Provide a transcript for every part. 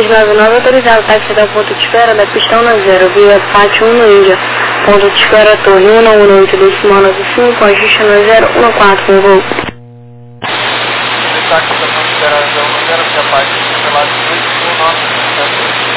299 autorizado, táxi da ponto de espera da pistão na 0, via Pátio 1 no Índia. Ponto de espera Torre 118, decimal 95, ajuste na 014, com voo. Táxi da ponto de espera 010, via Pátio 219.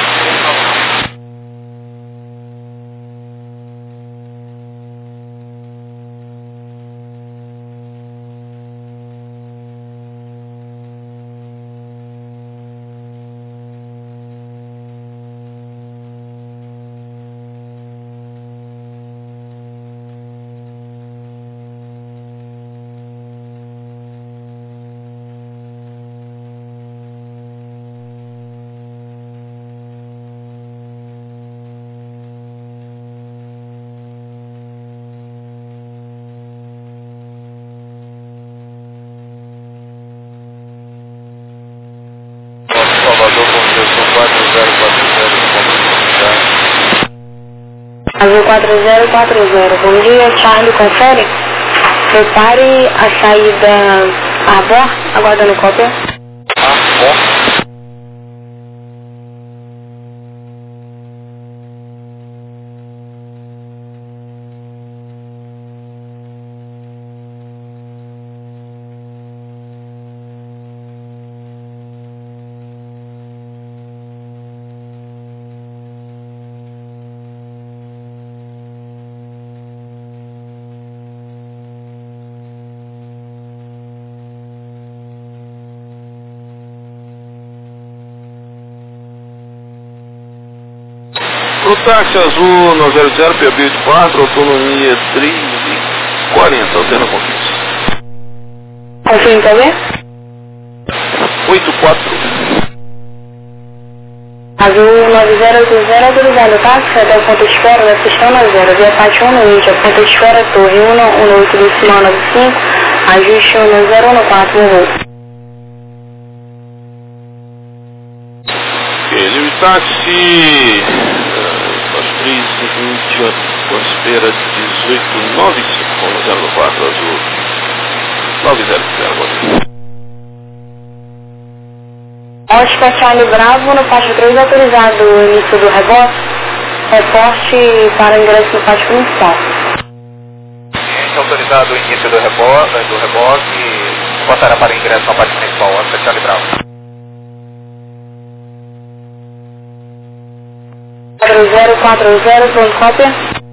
Azul 4040, bom dia, Charlie, confere. Prepare a saída Arbor, aguardando cópia. O táxi azul 900, PB 4, autonomia 340, altera a confiança. Confirme, tá vendo? 84. Azul 9080, autorizado, táxi até o ponto de espera da pistão na 0, via Pátio 1 no Índia, ponto de espera Torre 118, decimal 95, ajuste no 014, com voo. Ele, o táxi, às 3h20, com a espera 1895, com 04 azul, 900, Oscar Charlie Bravo, no pátio 3, autorizado o início do rebote, reporte para ingresso no pátio principal. Autorizado o início do rebote, passará para ingresso na parte principal, Oscar Charlie Bravo. 4040, pronto, cópia.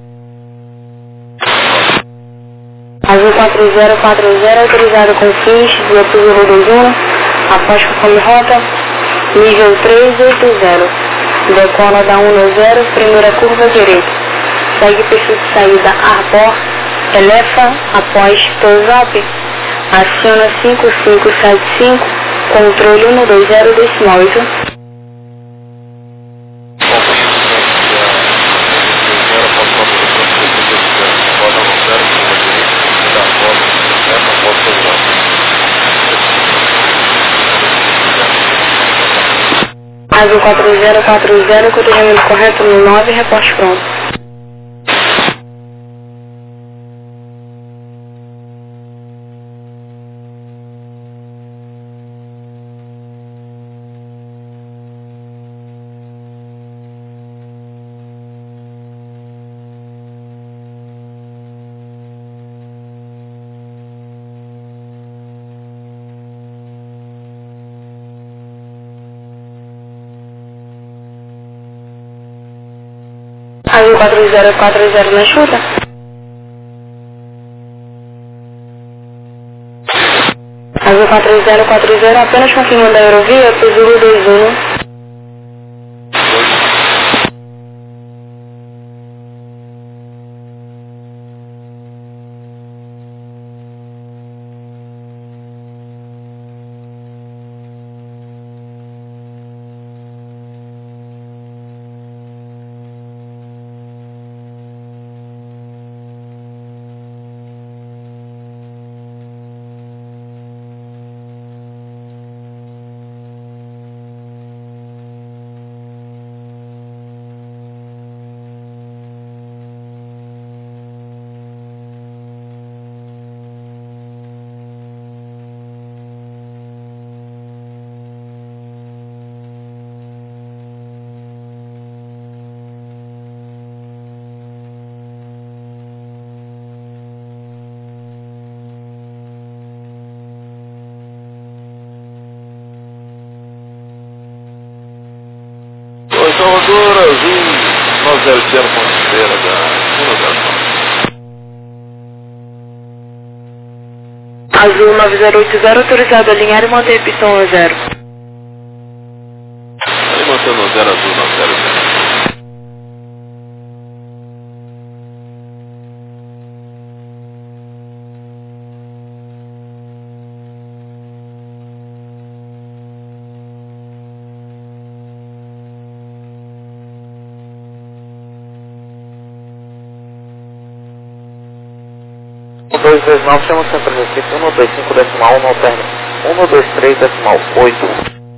Azul 4040, autorizado com FIS, via Tudo 21, após conforme rota, nível 380. Decola da 190, primeira curva direita. Segue perfil de saída Arbor, Elefa, após Tozap. Aciona 5575, controle 120, decimal 8. Azul 4040, cotejamento correto no 9, reporte pronto. Azul 4040 na escuta. Azul 4040, apenas confirmando a aerovia, Zulu 21. 900 ponto de espera da 109. Azul 9080, autorizado a alinhar e manter pistão 0. Aí mantendo o 0 azul 900. Um 229, chama sempre Recife, 125 decimal 1 alterno, 123 decimal 8.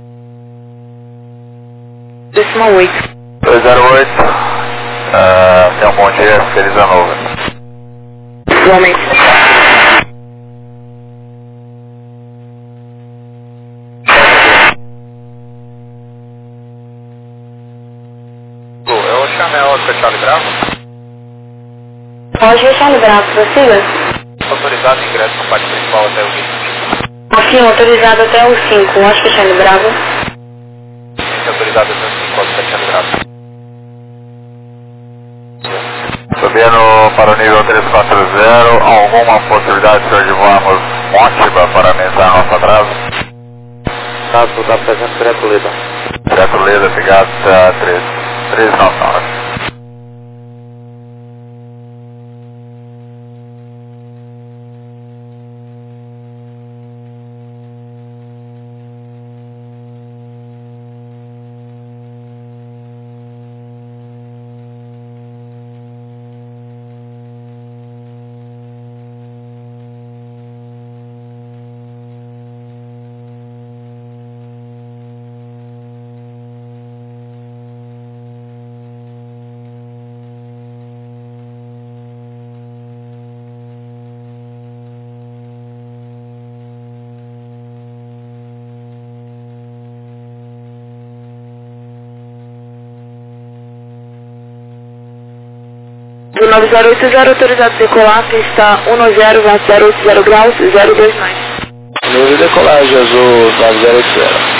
Decimal 8. 208, tenha um bom dia, feliz ano novo. Igualmente. É o Chanel, Oscar Charlie Bravo. Pode Charlie Bravo, prossiga. Autorizado ingresso no pátio principal até o 20. Sim, autorizado até o 5, Oscar Charlie Bravo. Autorizado até o 5, Oscar Charlie Bravo. Subindo para o nível 340, alguma possibilidade de hoje voarmos Mótiba para amenizar nosso atraso? Caso da presente direto Leda. Direto Leda, Pigata 399. Do 9080, autorizado a decolar, pista 10,080 graus, 029. Nível de decolagem azul 9080.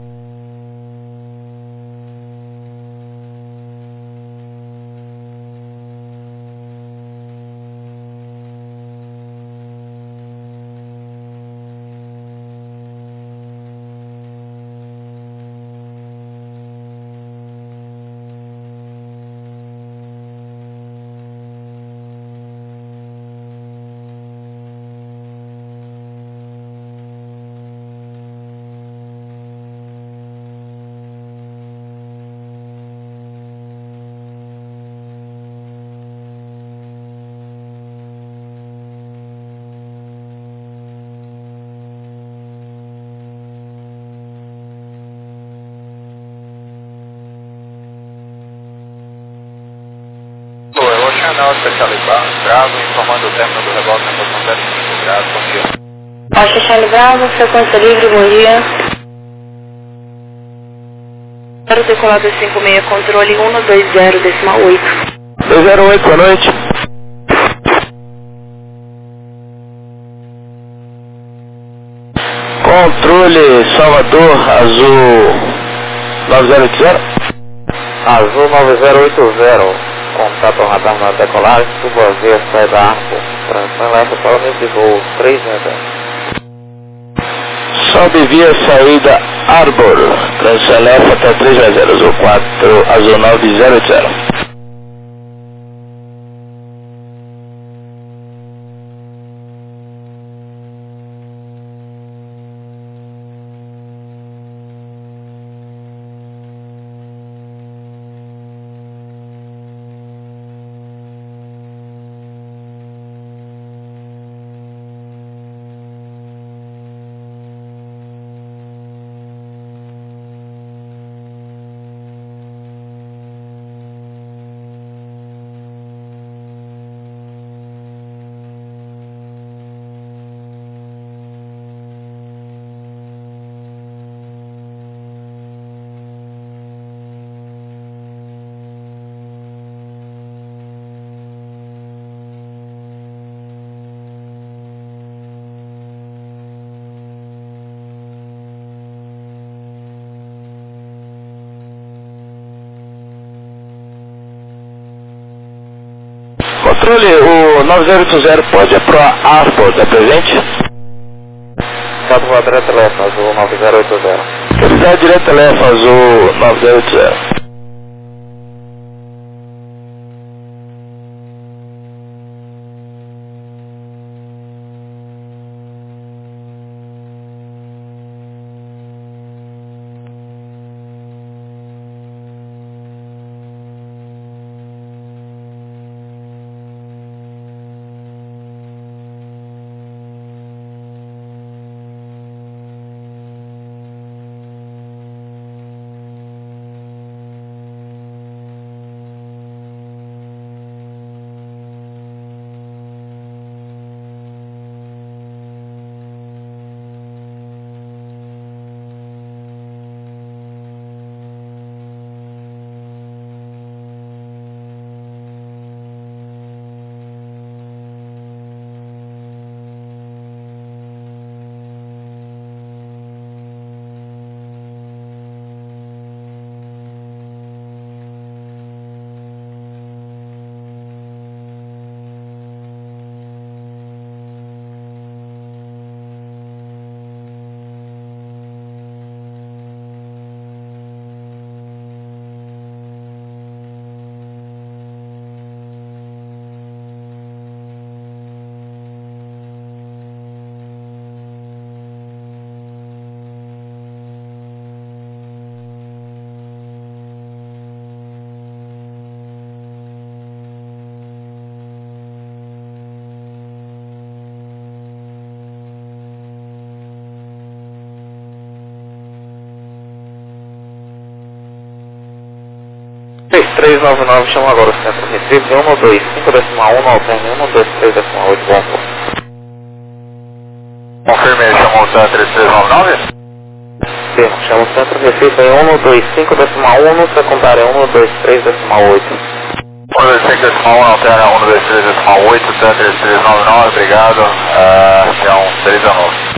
É o Chanel, Oscar Charlie Bravo, informando o término do rebote na posição 05 graus, bom dia. Oscar Charlie Bravo, frequência livre, bom dia. Para decolado 56, controle 120, decimal 8. 208, boa noite. Controle Salvador, azul 9080. Azul 9080, contato ao radar na decolagem, suba via sai da arco, transição leva para o nível de voo 390. Sobe via saída Arbor, transição leva até 300, azul 4, azul 9080. controle, o 9080 pode ir pro Arbor, tá presente? Pode voar direto left, azul 9080. Qualidade direta left, azul 9080. Três 399, chama agora o centro Recife, 125.1, alterne 123.8, bom. Confirmei, chamou o centro 3399? Sim, chama o centro Recife em 125.1, secundária 123.8. 125.1, alterne 123.8, centro 3399, obrigado, chão 319.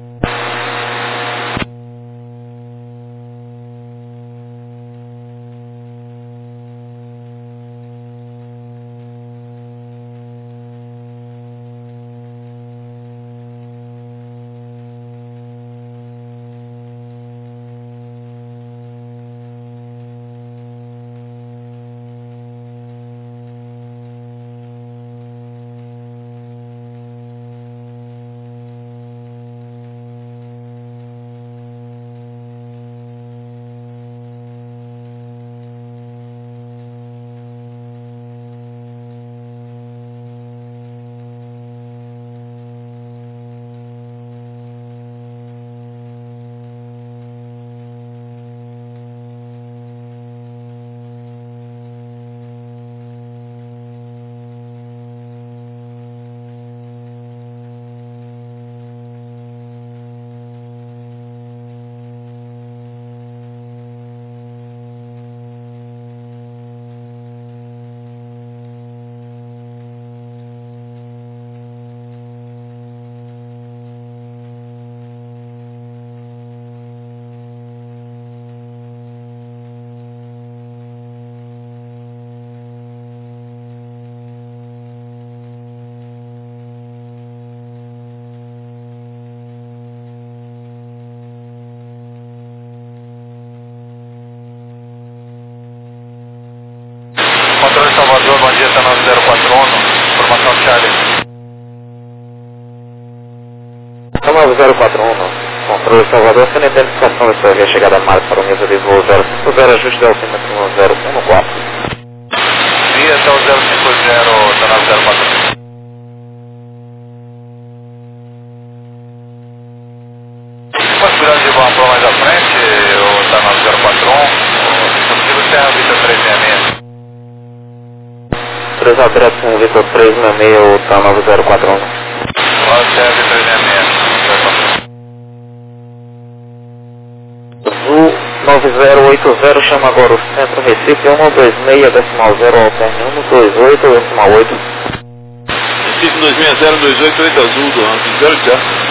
Controle Salvador, bom dia, tá 9041, informação Charlie. Tá 9041, controle Salvador, sem identificação da sua chegada a Marte para o nível de voo 050, ajuste do altímetro 1014. Via até o 050, tá 9041. Possibilidade de voar para mais à frente, ou tá 9041, se possível, tem a Vita 366. 3 direto com o Vitor 366, ou tá 9041. Pode ser a Vita 366. Azul 9080, chama agora o centro Recife 126.0, alterne 128.8. Recife 260-288 azul do ano 0.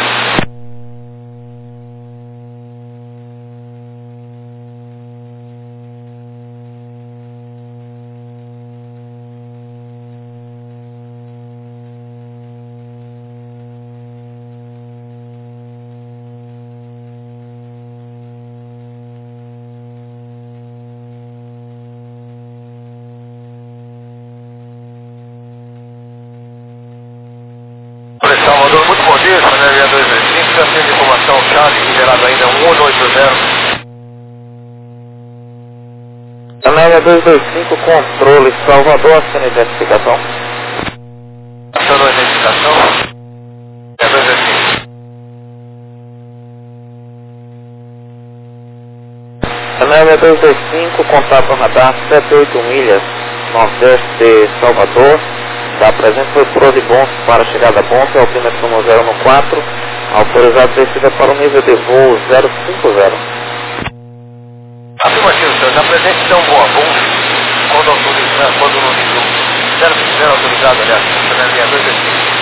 6225, centro de informação Charlie, liberado ainda 1180. Canal 225, controle Salvador, ação identificação. Ação da identificação. 225. Canal 225, contato radar 78 milhas, nordeste de Salvador. Está presente foi por de bons para chegada a ponte, altímetro no 014, autorizado descida para o nível de voo 050. Afirmativo, senhor. Já presente então boa bom. Quando autorizado, quando no nível 050 autorizado, aliás, na linha 225.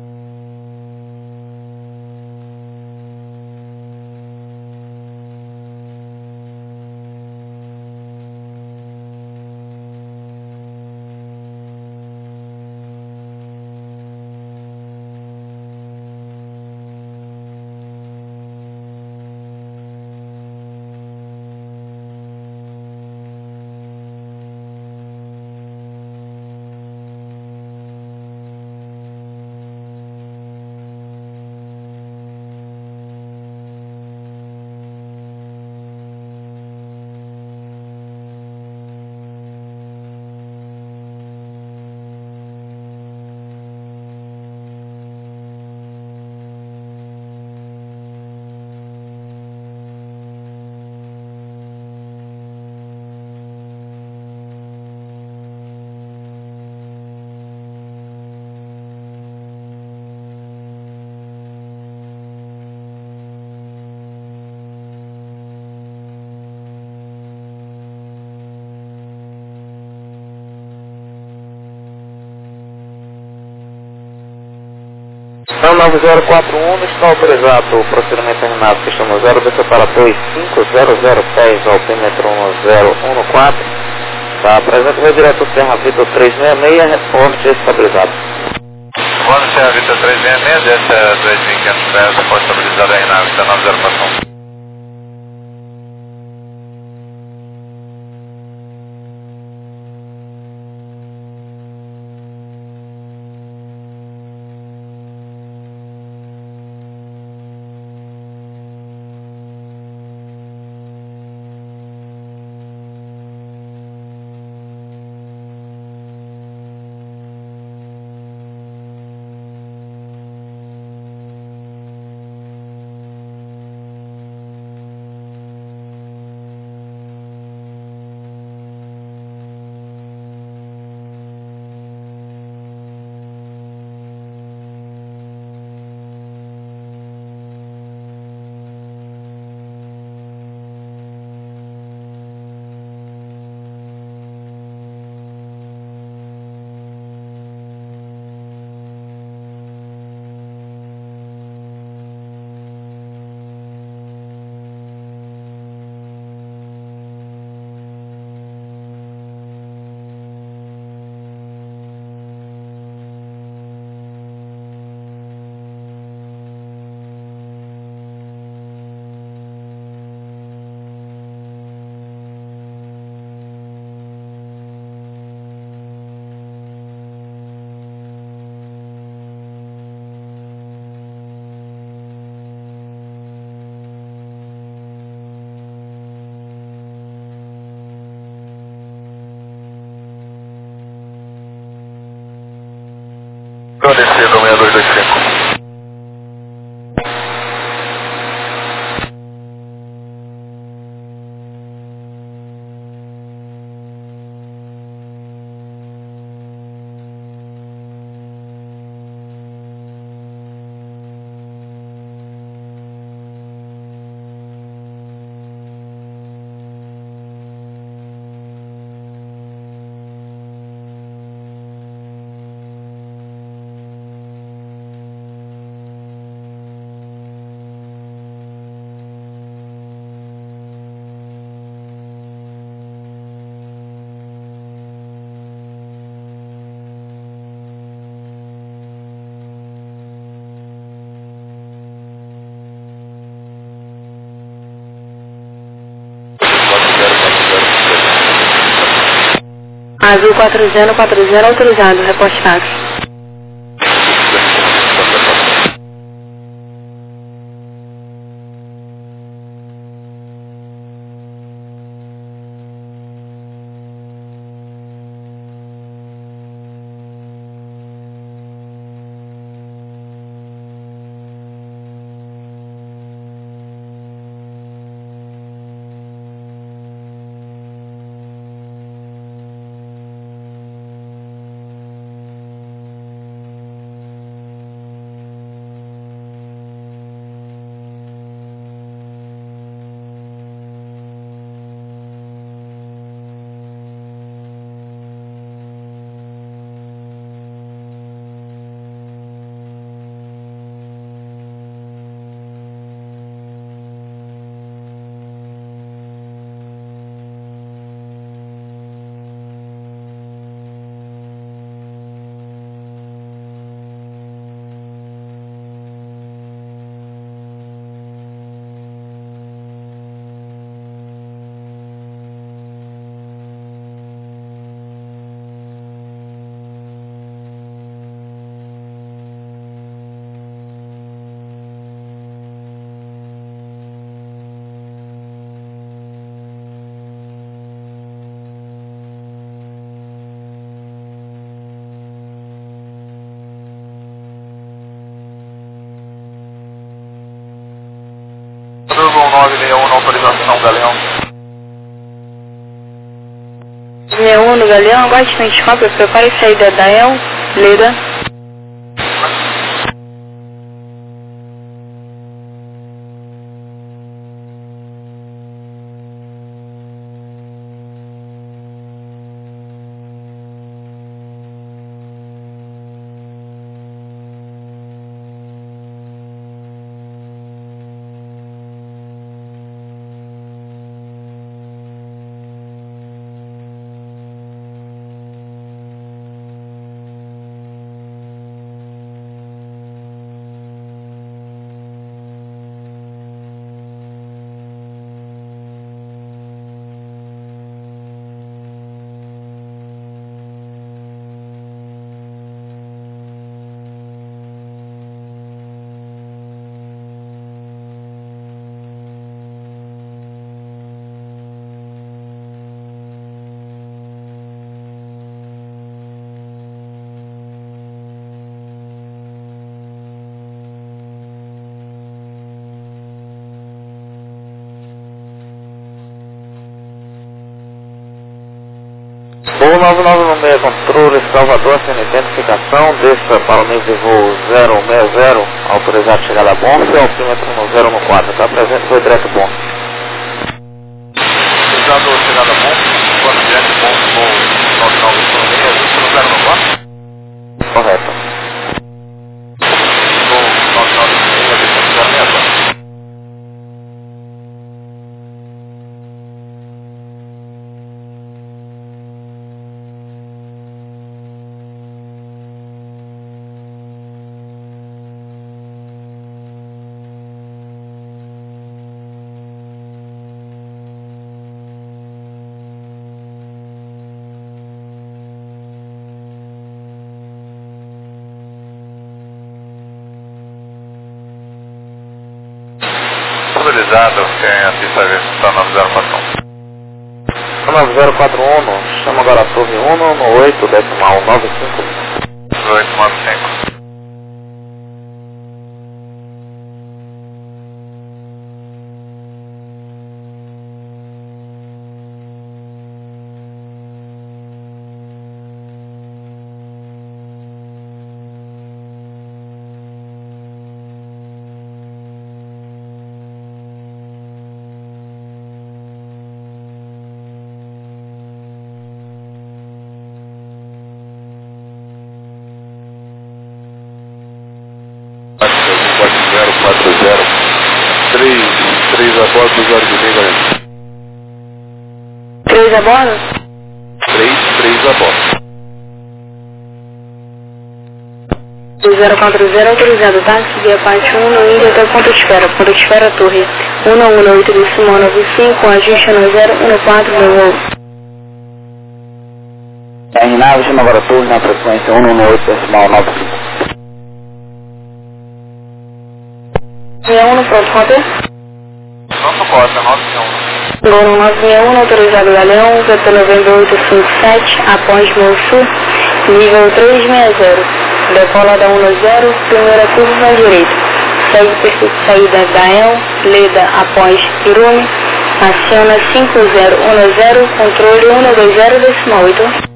Então 9041 está autorizado o procedimento terminado, questão no 0, desceu para 2500 pés, altímetro no 014. Está presente o direto Serra Vitor 366, reporte estabilizado. Comando Serra Vitor 366, desce 2500 pés, reporte estabilizado aí na 1904. Descido 6225. Azul 4040 autorizado, reporte táxi. autorização Galeão. 61 no Galeão, aguarde 24, prepare saída da El, Leda. Voo 9996, controle Salvador, sem identificação, desça para o nível de voo 060, autorizado chegada a Bonfe, altímetro no 014, está presente, foi direto Bonfe. Autorizado chegada a Bonfe, quando direto Bonfe, voo 9996, no 014? Correto. Voo 9996, desça no 060. Autorizado, quem assista a ver se está no 041. 9041, chama agora a torre 1 no 8, decimal 95. 895. Três a bordo do Jorge Liga. 3 a bordo? 3 a bordo. 2040, autorizado, táxi via parte 1 no Índia até ponto de espera torre 118 decimal 95, ajuste no 014 no voo. RNAV, chama agora a torre na frequência 118, decimal 95. 61 no pronto, conta? Pronto, Costa, 91. Gol 961, autorizado Galeão, VT 9857, após Voo Sul, nível 360. Decola da 10, primeira curva à direita. Segue perfil de saída da El, Leda após Irume, aciona 5010, controle 120 decimal 8.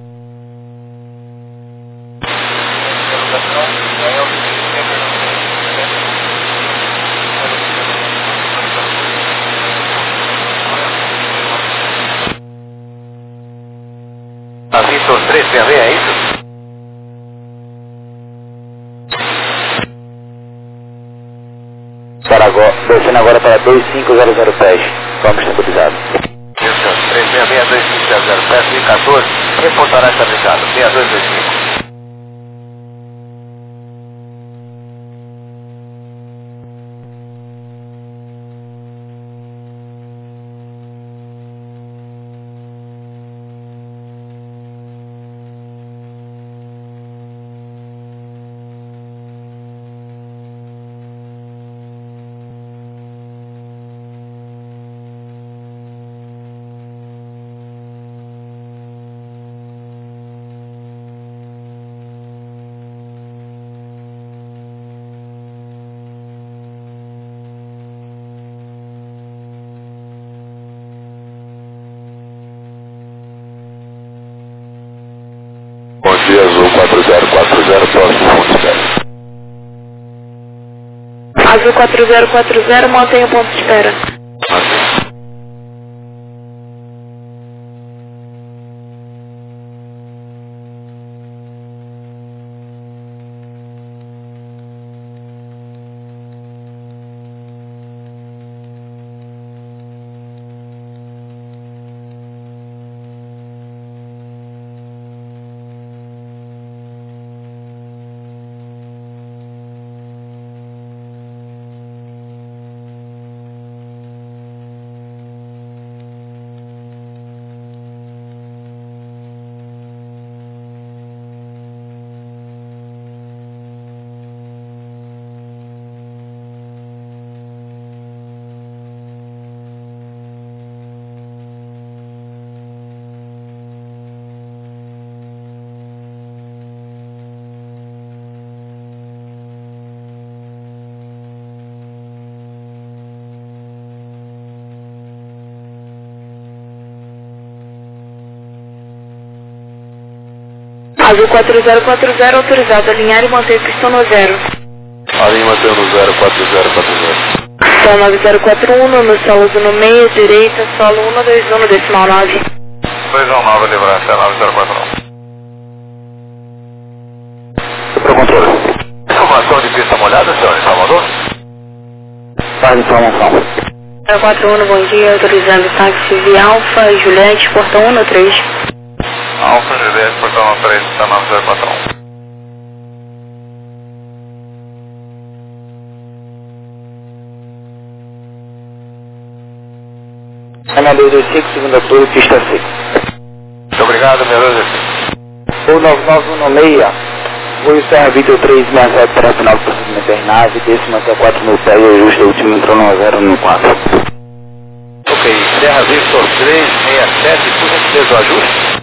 A Vitor 3PV, é isso? Para agora, descendo agora para 2500 pés, vamos estabilizado. Isso, 366, 2500, PSI 14, reportará estabilizado, 6225. dia, Azul 4040, próximo ponto de espera. Azul 4040, mantenha o ponto de espera. Azul 4040, autorizado a alinhar e manter pistão no 0. Alinha mantendo no 04040. Solo 9041, no solo no meio, direita, solo 121, decimal 9. 219, livrança 9041. Para controle. Informação de pista molhada, senhor, em Salvador? Faz informação. 041, bom dia, autorizando táxi via Alfa, Juliette, portão 13. Alfa, Juliette, portão 3, está 9041. Ana 225, segunda torre, pista 6. Muito obrigado, meu Deus. O 99116, voo Serra Vitor 367 para a final do procedimento da nave, décima até 4 mil pés, e ajuste, o último entrou no 014. Ok, Serra Victor 367, por gentileza o ajuste?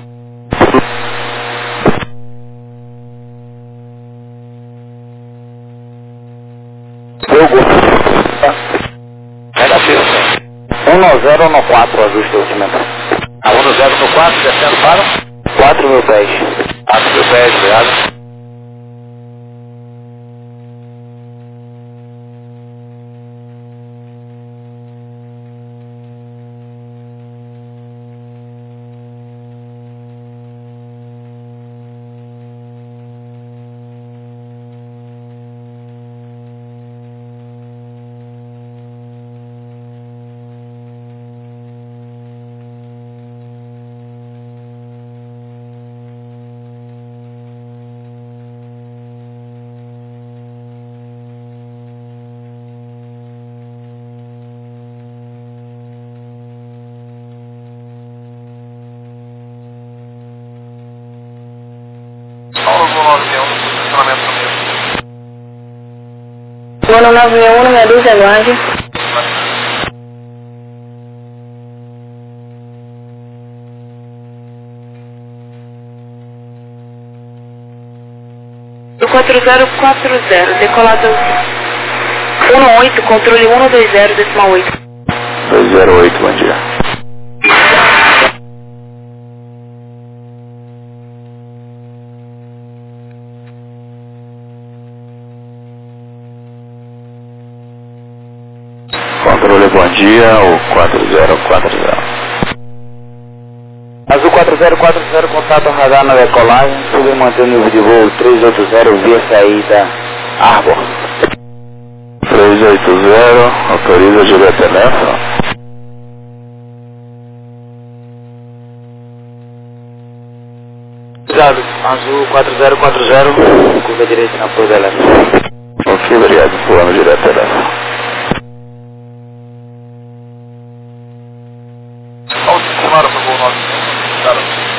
Negativo, senhor. 1014, ajuste, o último entrou. A 10 no 4, descendo para? 4 mil pés. 4 mil pés, obrigado. Ano 961, meia dúzia, aguarde. O 4040, decolado 18, controle 120, decimal 8. 208, bom dia. Controle, bom dia, o 4040. Azul 4040, contato radar na decolagem, sube mantendo o nível de voo 380 via saída Arbor. 380, autoriza direto teléfono. Cuidado, Azul 4040, curva direita na apoio da elétrica. Ok, obrigado, voando direto teléfono. Claro, por favor, nós. Claro.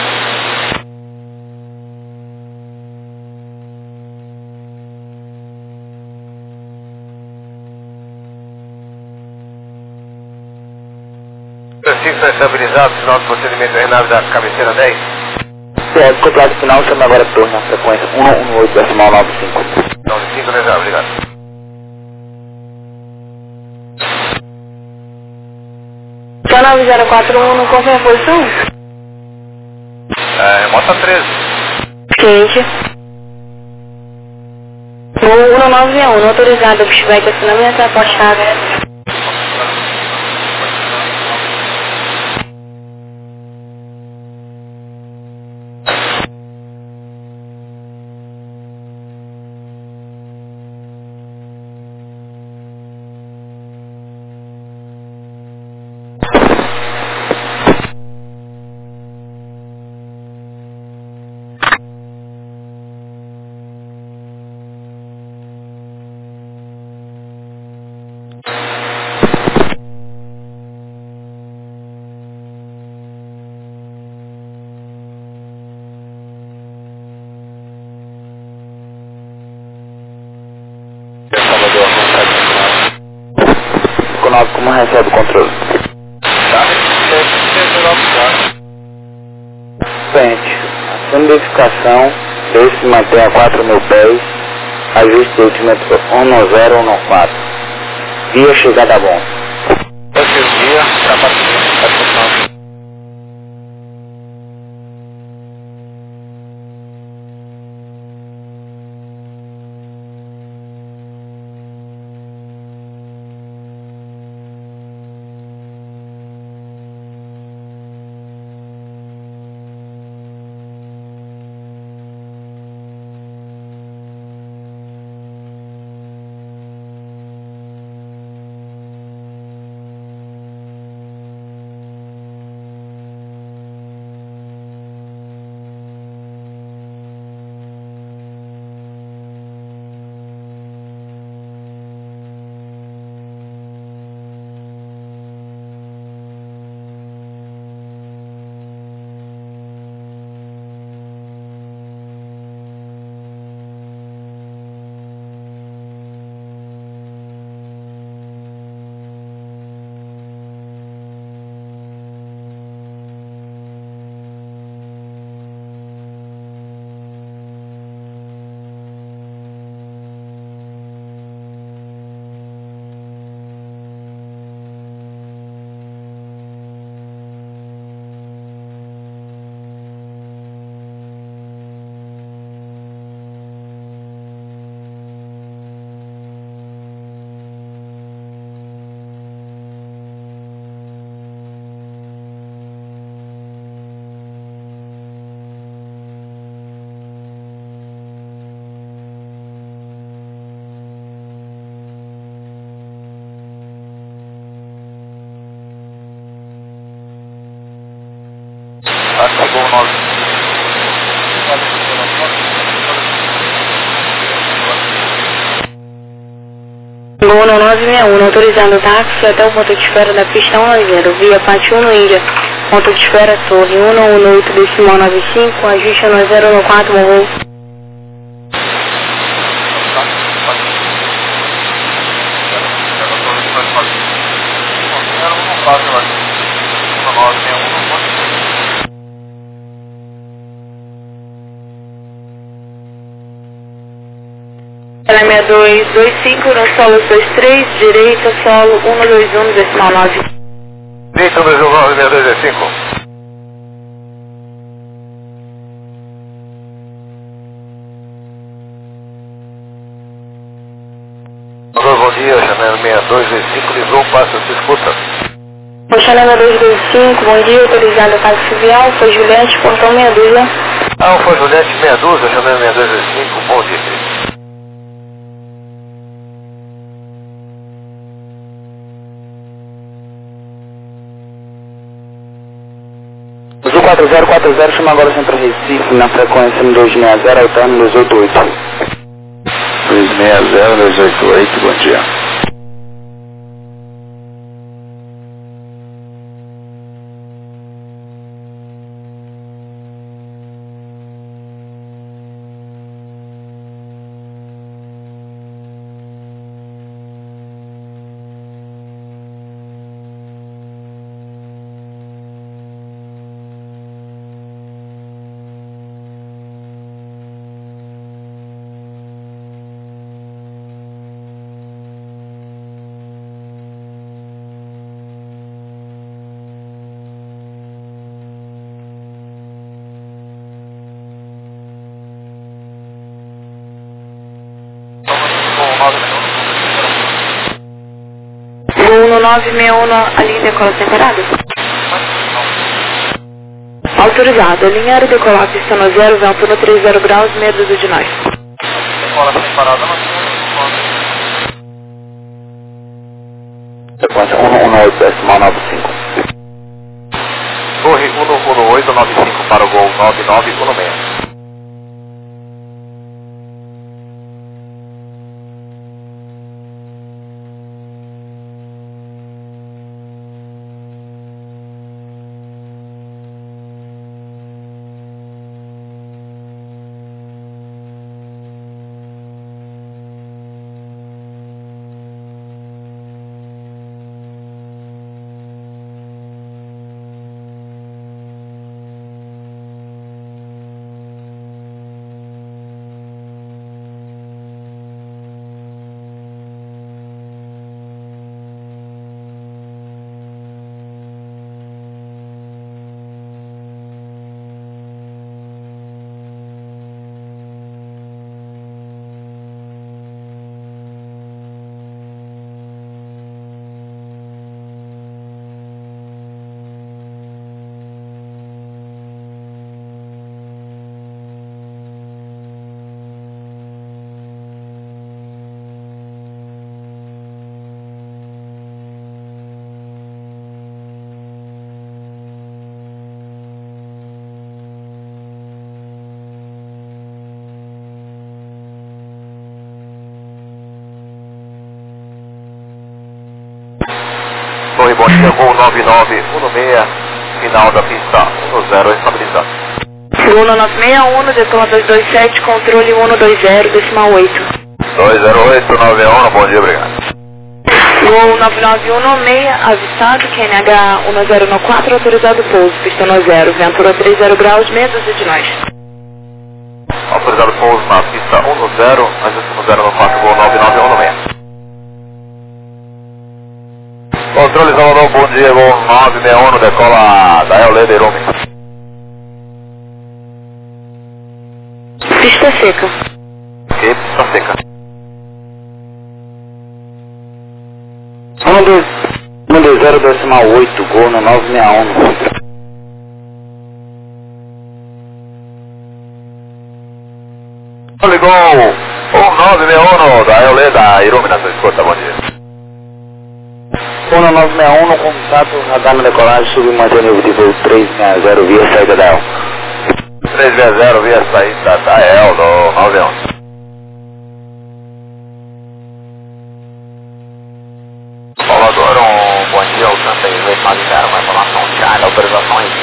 Assim está estabilizado, final do procedimento da nave da cabeceira 10. É, contato final, chama agora torno na sequência 118, decimal 95. Então, de 5 já, obrigado. Só 9041, não confirma a posição? Mota 13. Ciente. Voo 191, autorizado, pushback, acionamento, apostado. Como recebe o controle? Frente. A solidificação desse mantém a 4.000 pés. Ajuste do altímetro 1014. Via chegada a bom. Voo 961, autorizando o táxi até o ponto de espera da pista 190, via Pátio 1 Índia, ponto de espera Torre 118,95, ajuste 1014, voo. Ela é 6225, no solo 23, direita, solo 121, decimal 9. Direita, 121, 6225. Bom dia, Chanel 6225, ligou, passa, se escuta. Chanel 225, bom dia, autorizado táxi vial, foi Juliette, portão 62, né? Foi Juliette 62, Chanel 6225, bom dia. Azul 4040, chama agora Centro Recife, na frequência 260, alterno 288. 260, 288, bom dia. 961, a linha decola separada? Autorizado. A linha aérea decolar pista no 0, vento no 30 graus, meia dúzia de nós. Decola separada, não. Sequência 118.95. Torre 11895 para o voo 9916. Torre, bom dia, voo 9916, final da pista 10, estabilizado. Voo 9661, decola 227, controle 120, decimal 8. 20891, bom dia, obrigado. Voo 9916, avistado, QNH 1014, autorizado pouso, pista no 0, ventura 30 graus, meia dúzia de nós. Autorizado pouso na pista 10, agência 1094, voo 9916. Controle Salvador, bom dia, voo 961, decola da Eoleda Irume. Pista seca. Ok, pista seca. 120 decimal 8, gol no 961. Ligou 1961 da Eoleda Irume na sua escuta, bom dia. 961 no contato, radar na decolagem, submanter nível de voo 360 via saída da EL. 360 via saída da EL do 91. Salvador, bom dia, o 38 libera uma informação diária, autorização em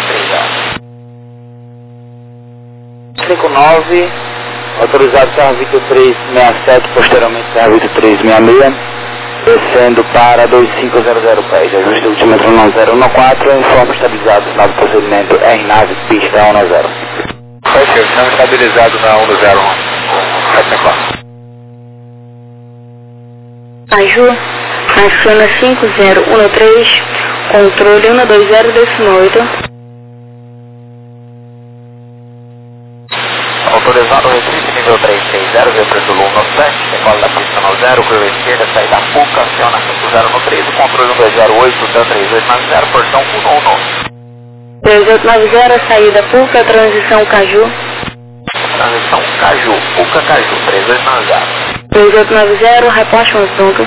330. 59, autorizado Serra Vitor 367, posteriormente Serra Vitor 366. Descendo para 2500 pés, ajuste ultímetro 1014, informe estabilizado, novo procedimento R-Nave, pista 10. Ok, estamos estabilizados na 101, 74. Caju, acciona 5013, controle 120, decimal 8. Autorizado Recife, nível 330, via preço Lula 7, decola da pista no 0, curva esquerda, saída PUCA, aciona 50 no 13, controle 208, dan 3890, portão 111. 3890, saída PUCA, transição Caju. Transição Caju, PUCA Caju, 3890. 3890, reporte Monsunca.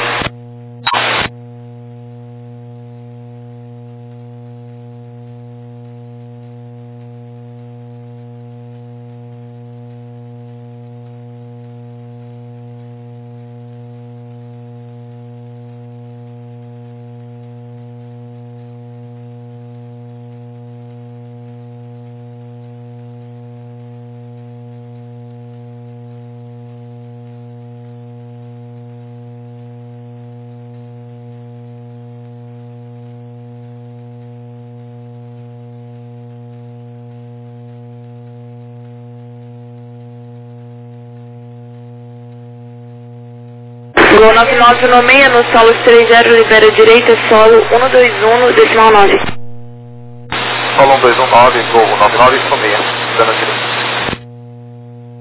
Gol 9996, no solo 30, libera direita, solo 121, decimal 9. Solo 1219, gol 9916, dando direita.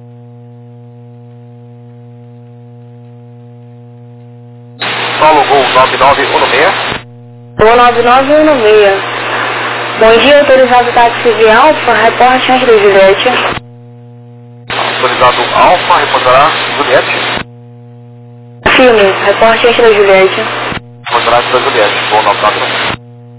Solo gol 9916. Gol 9916. Bom dia, autorizado táxi via Alfa, reporte Angela Juliette. Autorizado Alfa, reportará Juliette. Firme, reporte Angela Juliette. Reportará Juliette, Gol 9916.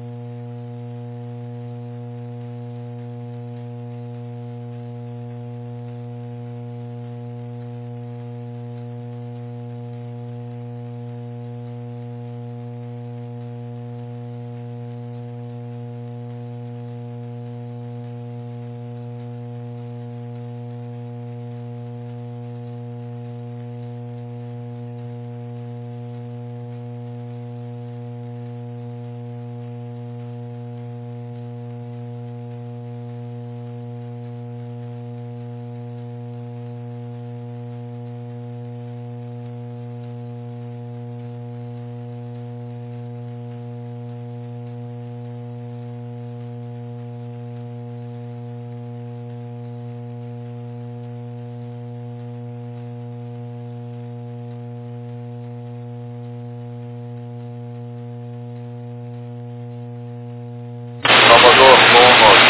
Salvador, Gol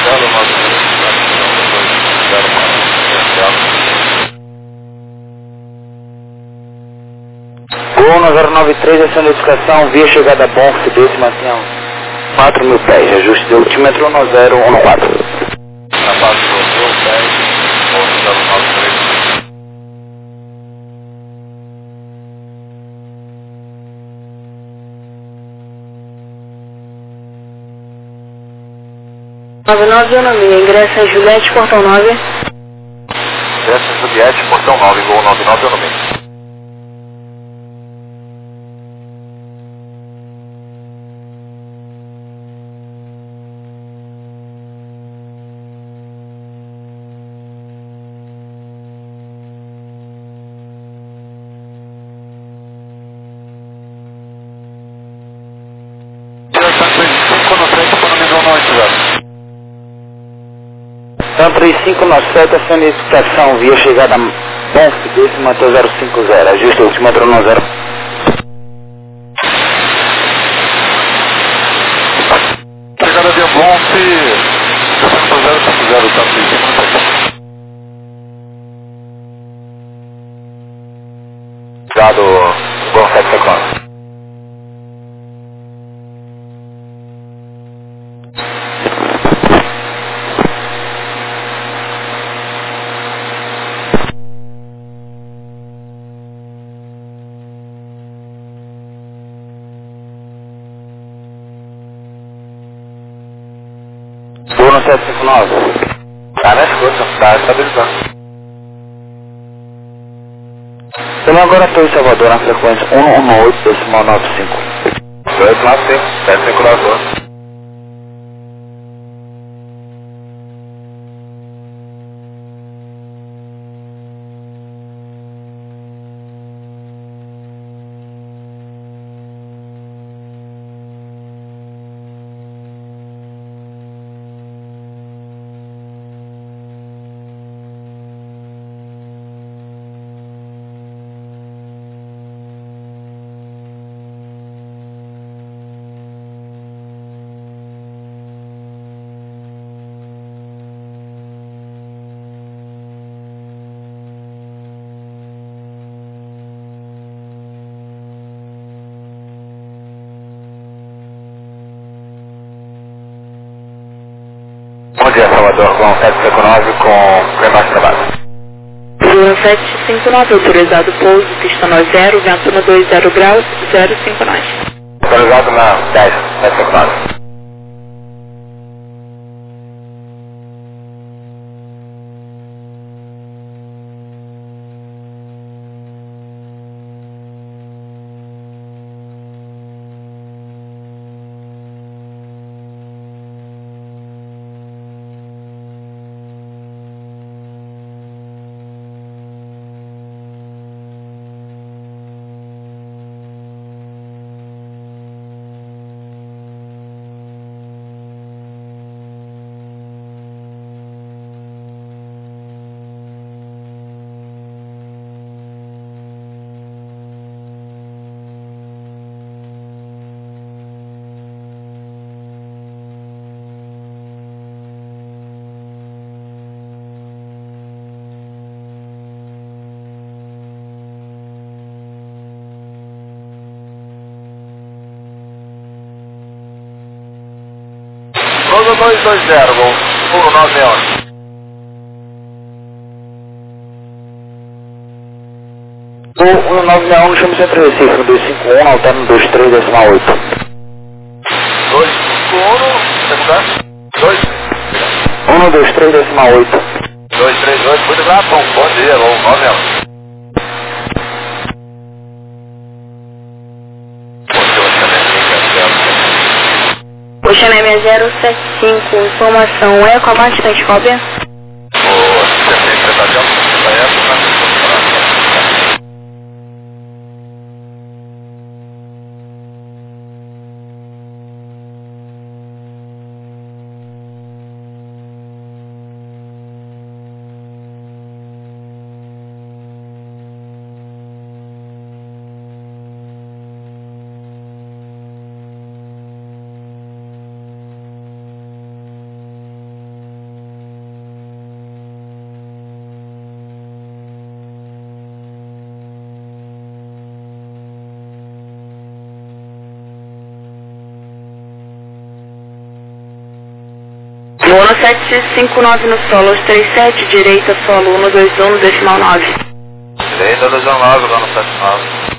093, essa notificação via chegada bom, se mantenham 4.000 pés, ajuste de altímetro 1014. Na base do 10, Gol 093. Ingressa Juliette, portão 9. Ingressa Juliette, portão 9, Gol 9916. Então 3597, essa notificação via chegada bom, se manter 050, ajuste o altímetro 10. Chegada de Bonfe, 050, tá 3597. Obrigado, Gol 7 segundos. Gol 759. Tá na escuta, tá estabilizando. Temos agora Torre Salvador na frequência 118.95. 295, 752. Bom dia, Salvador, com 759 com Clemar Trabalho. 759, autorizado pouso, pista 90, vento no 20 graus, 059. Autorizado na 10, 759. 6320, voo 1961. Voo 1961, chama Centro Recife, 251, alterno 23,8. 251, segundo? 123,8. 238, muito grato, bom dia, voo 91. Oceanem 075, informação é com a bastante cópia? Voo 759 no solo 37, direita solo 121, decimal 9. Direita 219, voo 79.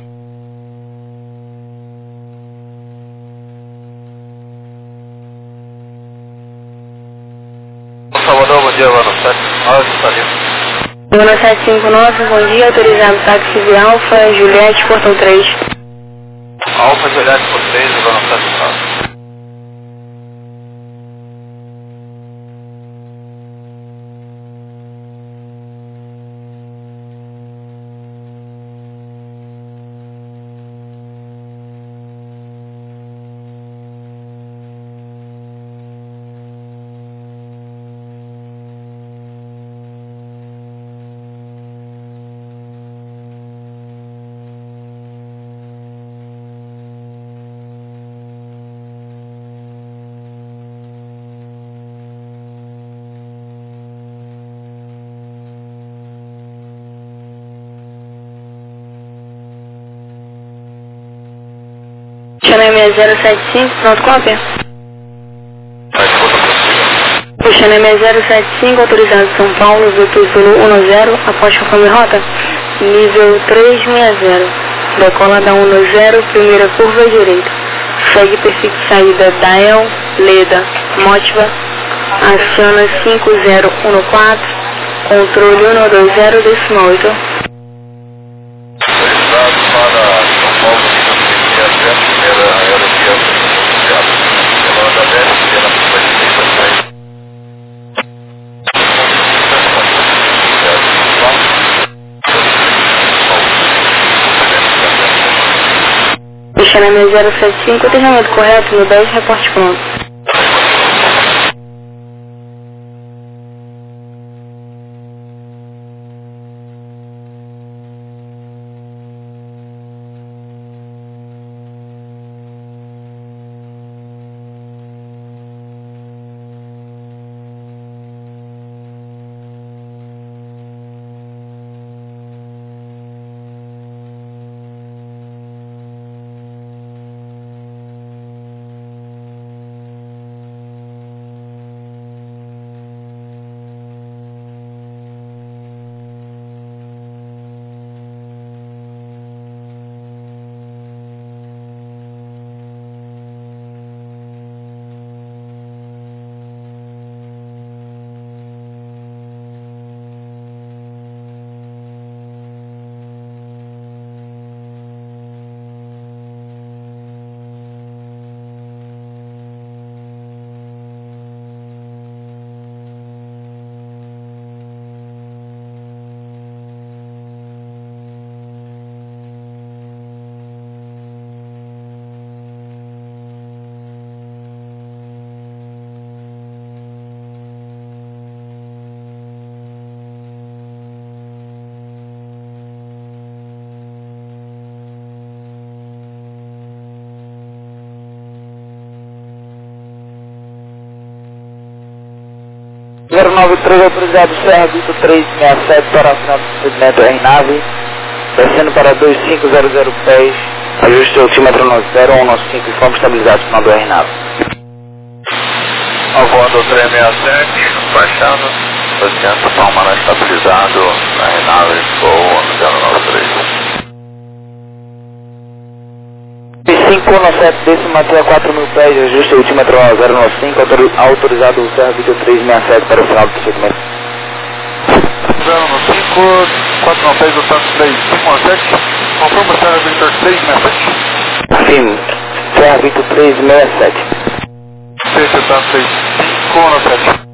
Salvador, bom dia, voo 79, está livre. Voo 759, bom dia, autorizado táxi de Alfa, Juliette, portão 3. Alfa, Juliette, por 3, voo 79. Oceanem 075, pronto, cópia? Oceanem 075, autorizado São Paulo, Vitor Zulu 10, após conforme rota, nível 360, decola da 10, primeira curva direita, segue perfil de saída Dael, Leda, Motiva, aciona 5014, controle 120, decimal 8. Oceanem 075, atendimento correto no 10, reporte pronto. Zero 93 autorizado Serra Vitor 367 para assinar o procedimento em nave, descendo para 2500 pés, ajuste o altímetro no 0195 e fomos estabilizados final do R nave. Aguando 367, baixando, 200, palma estabilizado, na Renave, voo 517, décima até 4.000 pés, ajuste altímetro 095, autorizado o Serra Victor 367 para o final do procedimento. 095, 4 pés do Santos 357, confirma o Serra Victor 367. Sim, Serra Victor 367. Fecha Santos 3517.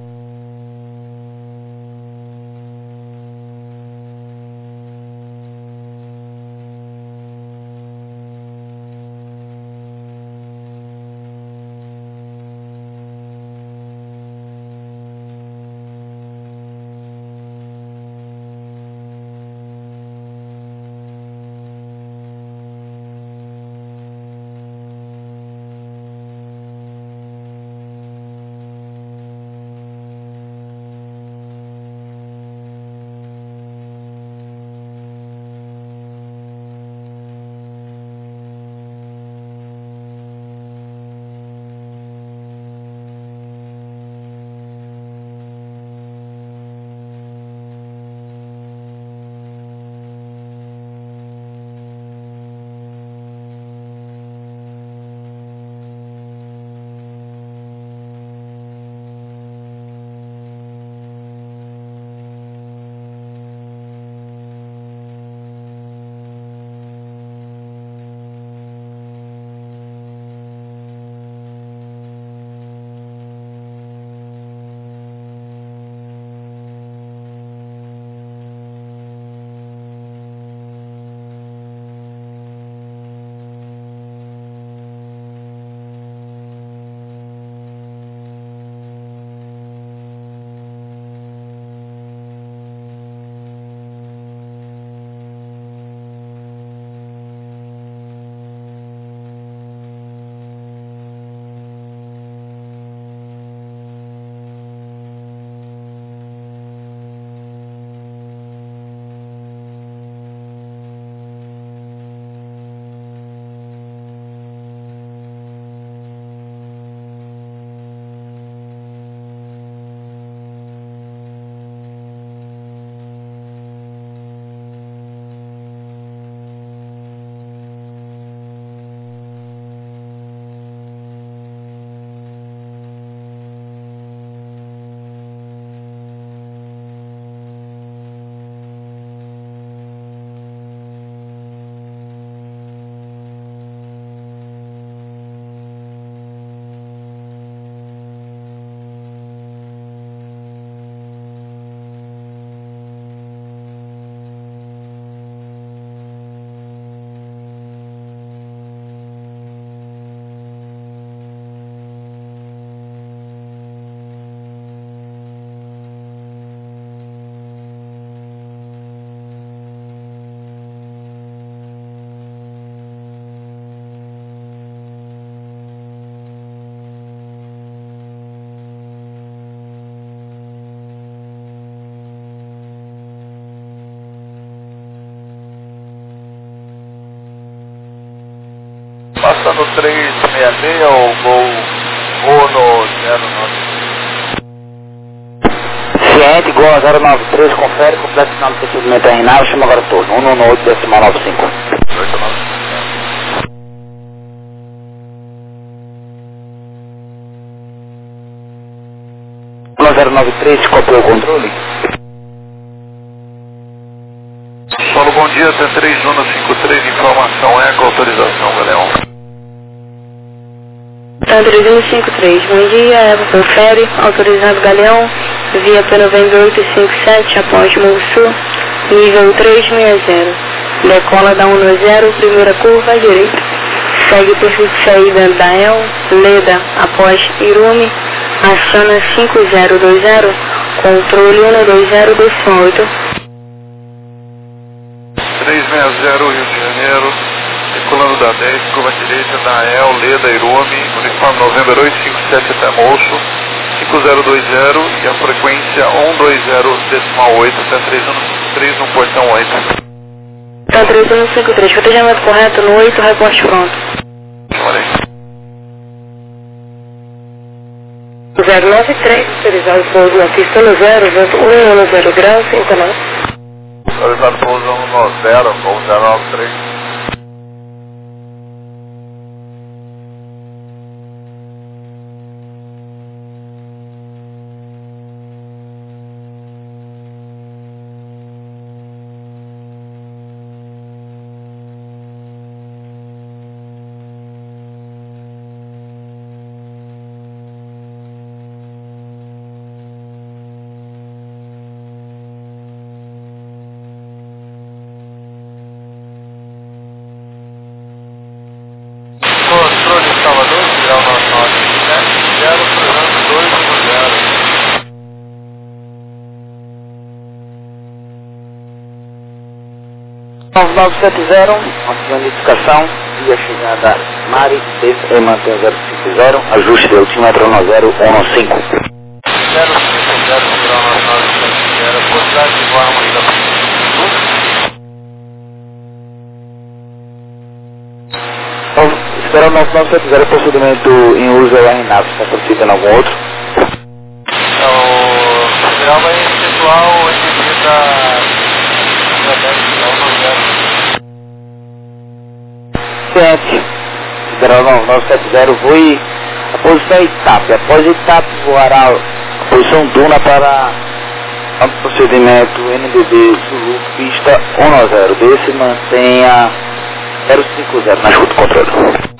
Passando 366, o voo no 09. Ciente, Gol 093, confere, completo final do procedimento terminal, chama agora todo, 118,95. 093, copiou o controle. Solo, bom dia, T3153, informação eco, autorização, Galeão. T3153, bom dia, Eco confere, autorizado Galeão, via P9857, após Morro Sul, nível 360, decola da 190, primeira curva à direita, segue perfil de saída da EL, Leda, após Irume, aciona 5020, controle 12028. 360, Rio de Janeiro, circulando da 10, curva direita da EL, Leda, Irume, uniforme November 857 até Mocho, 5020 e a frequência 120,8 até 3153 no portão 8. Tá 3153, fotejamento correto no 8, reporte pronto. Chamarei. 093, autorizado pouso na pista no 0, vento 110 graus, 59. Autorizado pouso 110, voo 093. Controle de Salvador, grau 9970, cruzando 210. 9970, ação de indicação, via chegada Mari, desce e mantém 050, ajuste de altímetro 1015. 050, grau 9970, possibilidade de voar uma ida. Espera o 9970, procedimento em uso é o RNAV, está solicitando algum outro? O federal vai efetuar o envio da 10, Ciente, Federal 9970, voe a posição ETAP. Após ETAP, voará a posição Duna para o procedimento NDB Zulu, pista 190. Desce, mantenha 050 na escuta controle.